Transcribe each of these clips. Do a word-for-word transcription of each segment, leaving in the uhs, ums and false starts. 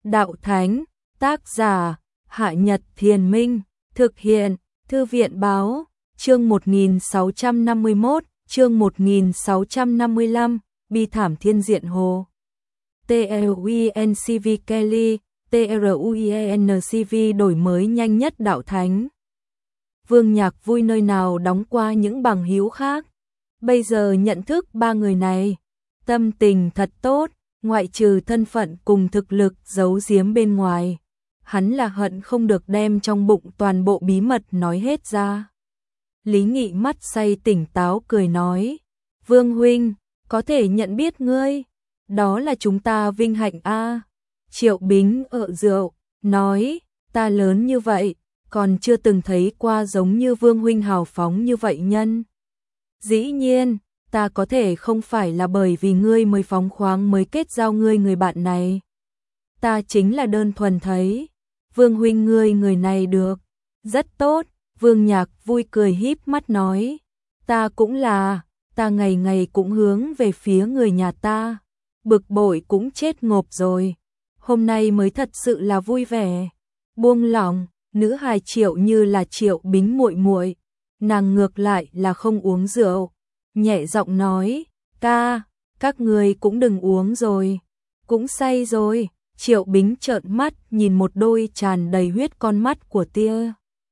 Đạo Thánh, tác giả, Hạ Nhật Thiền Minh, thực hiện, Thư viện Báo, chương một nghìn sáu trăm năm mươi mốt, chương một nghìn sáu trăm năm mươi lăm, Bi thảm Thiên Diện Hồ. TRUINCV Kelly, TRUINCV đổi mới nhanh nhất Đạo Thánh. Vương Nhạc Vui nơi nào đóng qua những bằng hữu khác. Bây giờ nhận thức ba người này, tâm tình thật tốt, ngoại trừ thân phận cùng thực lực giấu giếm bên ngoài. Hắn là hận không được đem trong bụng toàn bộ bí mật nói hết ra. Lý Nghị mắt say tỉnh táo cười nói, Vương huynh, có thể nhận biết ngươi, đó là chúng ta vinh hạnh a. Triệu Bính ợ rượu, nói, ta lớn như vậy, còn chưa từng thấy qua giống như Vương huynh hào phóng như vậy nhân. Dĩ nhiên, ta có thể không phải là bởi vì ngươi mới phóng khoáng mới kết giao ngươi người bạn này. Ta chính là đơn thuần thấy, Vương huynh ngươi người này được, rất tốt. Vương Nhạc Vui cười híp mắt nói, ta cũng là, ta ngày ngày cũng hướng về phía người nhà ta, bực bội cũng chết ngộp rồi, hôm nay mới thật sự là vui vẻ, buông lỏng. Nữ hài Triệu như là Triệu Bính muội muội, nàng ngược lại là không uống rượu, nhẹ giọng nói, ca, các người cũng đừng uống rồi, cũng say rồi. Triệu Bính trợn mắt nhìn một đôi tràn đầy huyết con mắt của tia.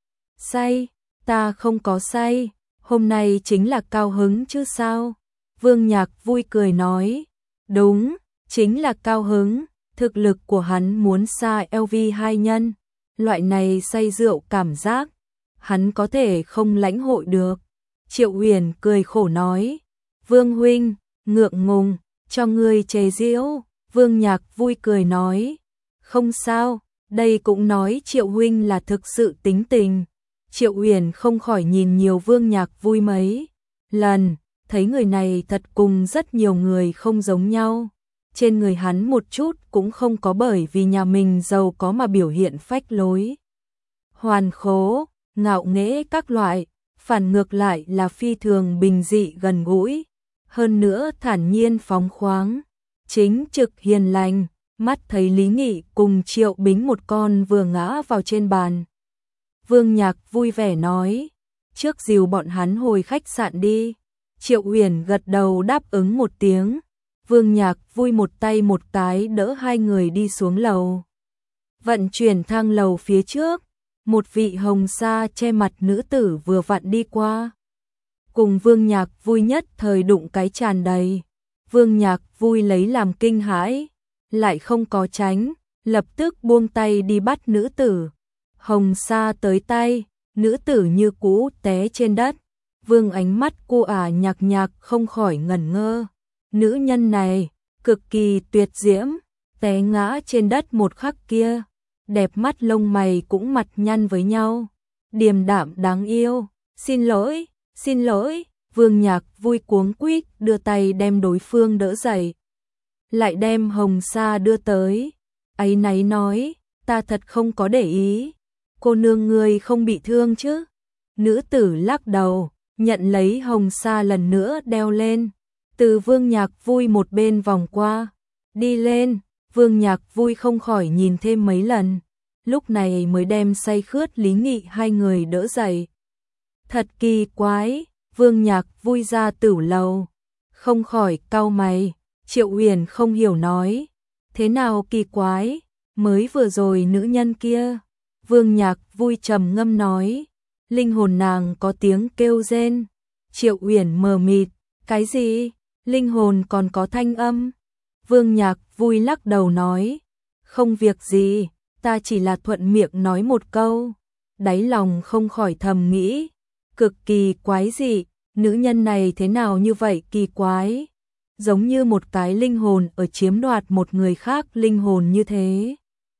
Say, ta không có say, hôm nay chính là cao hứng chứ sao. Vương Nhạc Vui cười nói, đúng, chính là cao hứng, thực lực của hắn muốn xa L V hai nhân, loại này say rượu cảm giác, hắn có thể không lãnh hội được. Triệu Huyền cười khổ nói, Vương huynh, ngượng ngùng, cho ngươi chế giễu. Vương Nhạc Vui cười nói, không sao, đây cũng nói Triệu huynh là thực sự tính tình. Triệu Huyền không khỏi nhìn nhiều Vương Nhạc Vui mấy lần, thấy người này thật cùng rất nhiều người không giống nhau. Trên người hắn một chút cũng không có bởi vì nhà mình giàu có mà biểu hiện phách lối, hoàn khố, ngạo nghễ các loại, phản ngược lại là phi thường bình dị gần gũi, hơn nữa thản nhiên phóng khoáng, chính trực hiền lành. Mắt thấy Lý Nghị cùng Triệu Bính một con vừa ngã vào trên bàn, Vương Nhạc vui vẻ nói, trước dìu bọn hắn hồi khách sạn đi. Triệu Huyền gật đầu đáp ứng một tiếng. Vương Nhạc Vui một tay một cái đỡ hai người đi xuống lầu. Vận chuyển thang lầu phía trước, một vị hồng sa che mặt nữ tử vừa vặn đi qua. Cùng Vương Nhạc Vui nhất thời đụng cái tràn đầy. Vương Nhạc Vui lấy làm kinh hãi, lại không có tránh, lập tức buông tay đi bắt nữ tử. Hồng sa tới tay, nữ tử như cũ té trên đất. Vương ánh mắt cô ả nhạc nhạc không khỏi ngẩn ngơ. Nữ nhân này, cực kỳ tuyệt diễm, té ngã trên đất một khắc kia. Đẹp mắt lông mày cũng mặt nhăn với nhau. Điềm đạm đáng yêu, xin lỗi, xin lỗi. Vương Nhạc Vui cuống quýt đưa tay đem đối phương đỡ dậy. Lại đem hồng sa đưa tới. Áy náy nói, ta thật không có để ý. Cô nương ngươi không bị thương chứ? Nữ tử lắc đầu, nhận lấy hồng sa lần nữa đeo lên. Từ Vương Nhạc Vui một bên vòng qua, đi lên. Vương Nhạc Vui không khỏi nhìn thêm mấy lần, lúc này mới đem say khướt Lý Nghị hai người đỡ dậy. Thật kỳ quái, Vương Nhạc Vui ra tửu lầu, không khỏi cau mày. Triệu Huyền không hiểu nói, thế nào kỳ quái, mới vừa rồi nữ nhân kia. Vương Nhạc Vui trầm ngâm nói, linh hồn nàng có tiếng kêu rên. Triệu Huyền mờ mịt, cái gì? Linh hồn còn có thanh âm? Vương Nhạc Vui lắc đầu nói, không việc gì, ta chỉ là thuận miệng nói một câu. Đáy lòng không khỏi thầm nghĩ, cực kỳ quái dị, nữ nhân này thế nào như vậy kỳ quái, giống như một cái linh hồn ở chiếm đoạt một người khác linh hồn như thế.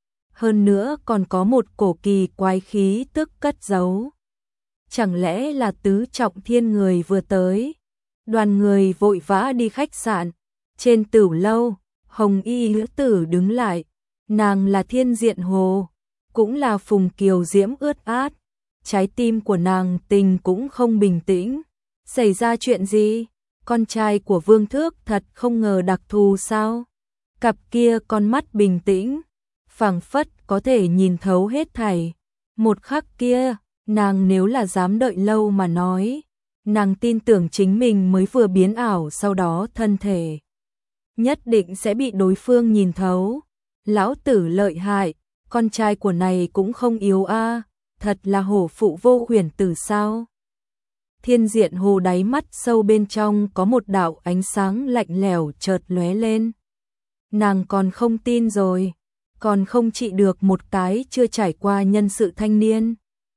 Hơn nữa còn có một cổ kỳ quái khí tức cất giấu. Chẳng lẽ là tứ trọng thiên người vừa tới? Đoàn người vội vã đi khách sạn. Trên tửu lâu, hồng y nữ tử đứng lại. Nàng là Thiên Diện Hồ, cũng là phùng kiều diễm ướt át. Trái tim của nàng tình cũng không bình tĩnh. Xảy ra chuyện gì? Con trai của Vương Thước thật không ngờ đặc thù sao? Cặp kia con mắt bình tĩnh, phảng phất có thể nhìn thấu hết thảy. Một khắc kia, nàng nếu là dám đợi lâu mà nói, nàng tin tưởng chính mình mới vừa biến ảo sau đó thân thể nhất định sẽ bị đối phương nhìn thấu. Lão tử lợi hại, con trai của này cũng không yếu a, thật là hổ phụ vô huyền tử sao. Thiên Diện Hồ đáy mắt sâu bên trong có một đạo ánh sáng lạnh lẽo chợt lóe lên. Nàng còn không tin rồi, còn không trị được một cái chưa trải qua nhân sự thanh niên.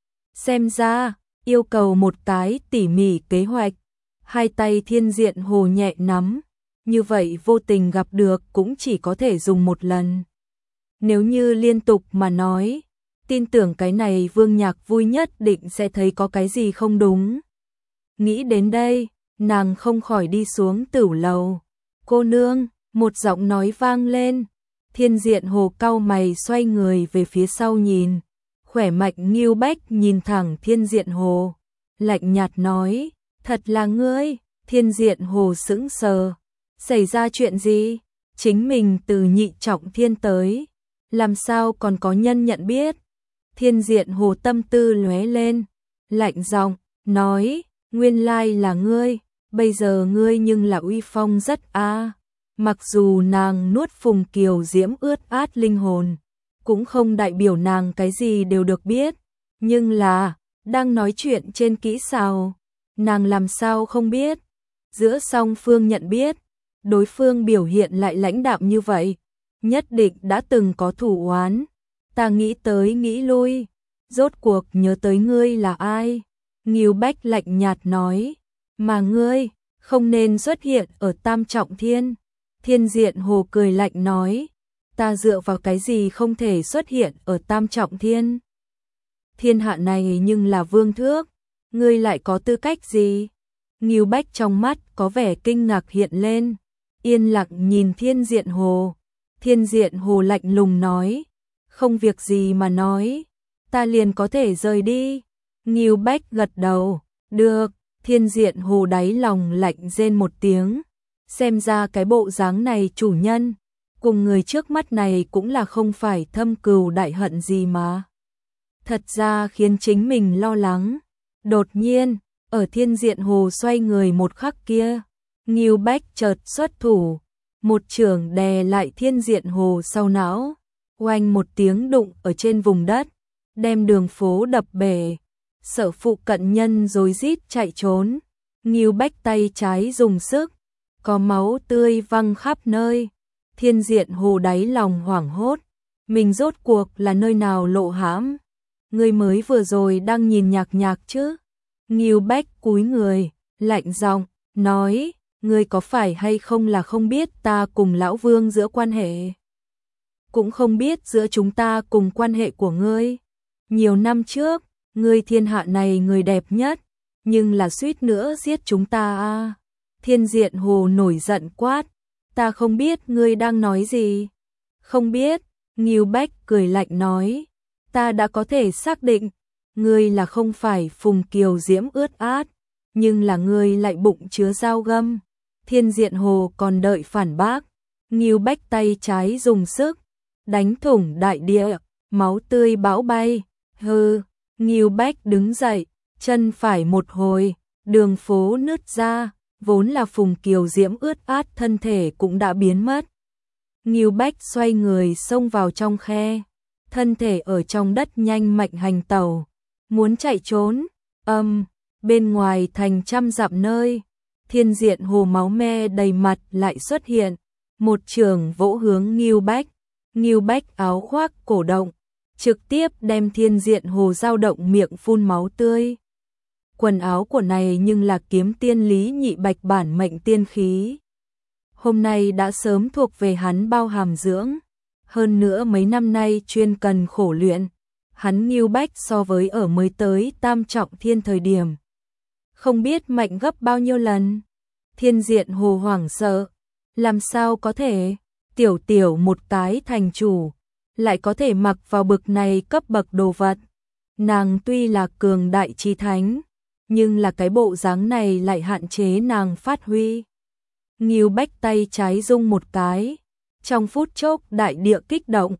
Xem ra, yêu cầu một cái tỉ mỉ kế hoạch. Hai tay Thiên Diện Hồ nhẹ nắm, như vậy vô tình gặp được cũng chỉ có thể dùng một lần. Nếu như liên tục mà nói, tin tưởng cái này Vương Nhạc Vui nhất định sẽ thấy có cái gì không đúng. Nghĩ đến đây, nàng không khỏi đi xuống tửu lầu. Cô nương, một giọng nói vang lên. Thiên Diện Hồ cau mày xoay người về phía sau nhìn. Khỏe mạnh Ngưu Bách nhìn thẳng Thiên Diện Hồ, lạnh nhạt nói, thật là ngươi. Thiên Diện Hồ sững sờ, xảy ra chuyện gì? Chính mình từ nhị trọng thiên tới, làm sao còn có nhân nhận biết? Thiên Diện Hồ tâm tư lóe lên, lạnh giọng nói, nguyên lai là ngươi, bây giờ ngươi nhưng là uy phong rất a. Mặc dù nàng nuốt Phùng Kiều Diễm ướt át linh hồn, cũng không đại biểu nàng cái gì đều được biết, nhưng là, đang nói chuyện trên kỹ xào, nàng làm sao không biết. Giữa song phương nhận biết, đối phương biểu hiện lại lãnh đạm như vậy, nhất định đã từng có thủ oán. Ta nghĩ tới nghĩ lui, rốt cuộc nhớ tới ngươi là ai? Ngưu Bách lạnh nhạt nói, mà ngươi không nên xuất hiện ở Tam Trọng Thiên. Thiên Diện Hồ cười lạnh nói, ta dựa vào cái gì không thể xuất hiện ở Tam Trọng Thiên? Thiên hạ này nhưng là vương thước, ngươi lại có tư cách gì? Ngưu Bách trong mắt có vẻ kinh ngạc hiện lên, yên lặng nhìn Thiên Diện Hồ. Thiên Diện Hồ lạnh lùng nói, không việc gì mà nói, ta liền có thể rời đi. Ngưu Bách gật đầu, được. Thiên Diện Hồ đáy lòng lạnh rên một tiếng, xem ra cái bộ dáng này chủ nhân cùng người trước mắt này cũng là không phải thâm cừu đại hận gì mà. Thật ra khiến chính mình lo lắng. Đột nhiên, ở Thiên Diện Hồ xoay người một khắc kia, Ngưu Bách chợt xuất thủ, một chưởng đè lại Thiên Diện Hồ sau não, oanh một tiếng đụng ở trên vùng đất, đem đường phố đập bể. Sở phụ cận nhân rối rít chạy trốn, Ngưu Bách tay trái dùng sức, có máu tươi văng khắp nơi. Thiên Diện Hồ đáy lòng hoảng hốt, mình rốt cuộc là nơi nào lộ hãm? Người mới vừa rồi đang nhìn nhạc nhạc chứ? Ngưu Bách cúi người, lạnh giọng nói, ngươi có phải hay không là không biết ta cùng lão Vương giữa quan hệ? Cũng không biết giữa chúng ta cùng quan hệ của ngươi. Nhiều năm trước, ngươi thiên hạ này người đẹp nhất, nhưng là suýt nữa giết chúng ta a. Thiên Diện Hồ nổi giận quát, ta không biết ngươi đang nói gì. Không biết, Ngưu Bách cười lạnh nói, ta đã có thể xác định, ngươi là không phải Phùng Kiều Diễm ướt át, nhưng là ngươi lại bụng chứa dao găm. Thiên Diện Hồ còn đợi phản bác, Ngưu Bách tay trái dùng sức, đánh thủng đại địa, máu tươi bão bay. Hừ. Ngưu Bách đứng dậy, chân phải một hồi, đường phố nứt ra, vốn là Phùng Kiều Diễm ướt át thân thể cũng đã biến mất. Ngưu Bách xoay người xông vào trong khe, thân thể ở trong đất nhanh mạnh hành tẩu, muốn chạy trốn. Âm, bên ngoài thành trăm dặm nơi, Thiên Diện Hồ máu me đầy mặt lại xuất hiện, một trường vỗ hướng Ngưu Bách. Ngưu Bách áo khoác cổ động, trực tiếp đem Thiên Diện Hồ dao động miệng phun máu tươi. Quần áo của này nhưng là kiếm tiên Lý Nhị Bạch bản mệnh tiên khí. Hôm nay đã sớm thuộc về hắn bao hàm dưỡng, hơn nữa mấy năm nay chuyên cần khổ luyện, hắn Ngưu Bách so với ở mới tới Tam Trọng Thiên thời điểm, không biết mạnh gấp bao nhiêu lần. Thiên Diện Hồ hoảng sợ, làm sao có thể, tiểu tiểu một cái thành chủ, lại có thể mặc vào bực này cấp bậc đồ vật. Nàng tuy là cường đại chi thánh, nhưng là cái bộ dáng này lại hạn chế nàng phát huy. Ngưu Bách tay trái rung một cái, trong phút chốc đại địa kích động,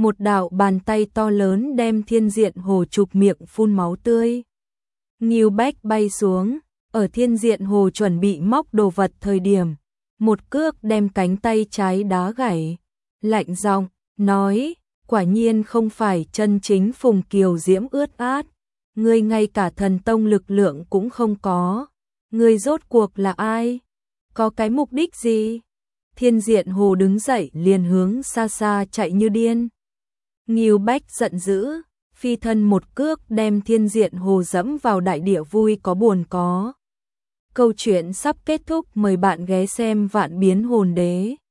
một đạo bàn tay to lớn đem Thiên Diện Hồ chụp miệng phun máu tươi. Ngưu Bách bay xuống, ở Thiên Diện Hồ chuẩn bị móc đồ vật thời điểm, một cước đem cánh tay trái đá gãy, lạnh giọng nói, quả nhiên không phải chân chính Phùng Kiều Diễm ướt át, ngươi ngay cả thần tông lực lượng cũng không có, ngươi rốt cuộc là ai? Có cái mục đích gì? Thiên Diện Hồ đứng dậy liền hướng xa xa chạy như điên. Ngưu Bách giận dữ, phi thân một cước đem Thiên Diện Hồ dẫm vào đại địa vui có buồn có. Câu chuyện sắp kết thúc, mời bạn ghé xem Vạn Biến Hồn Đế.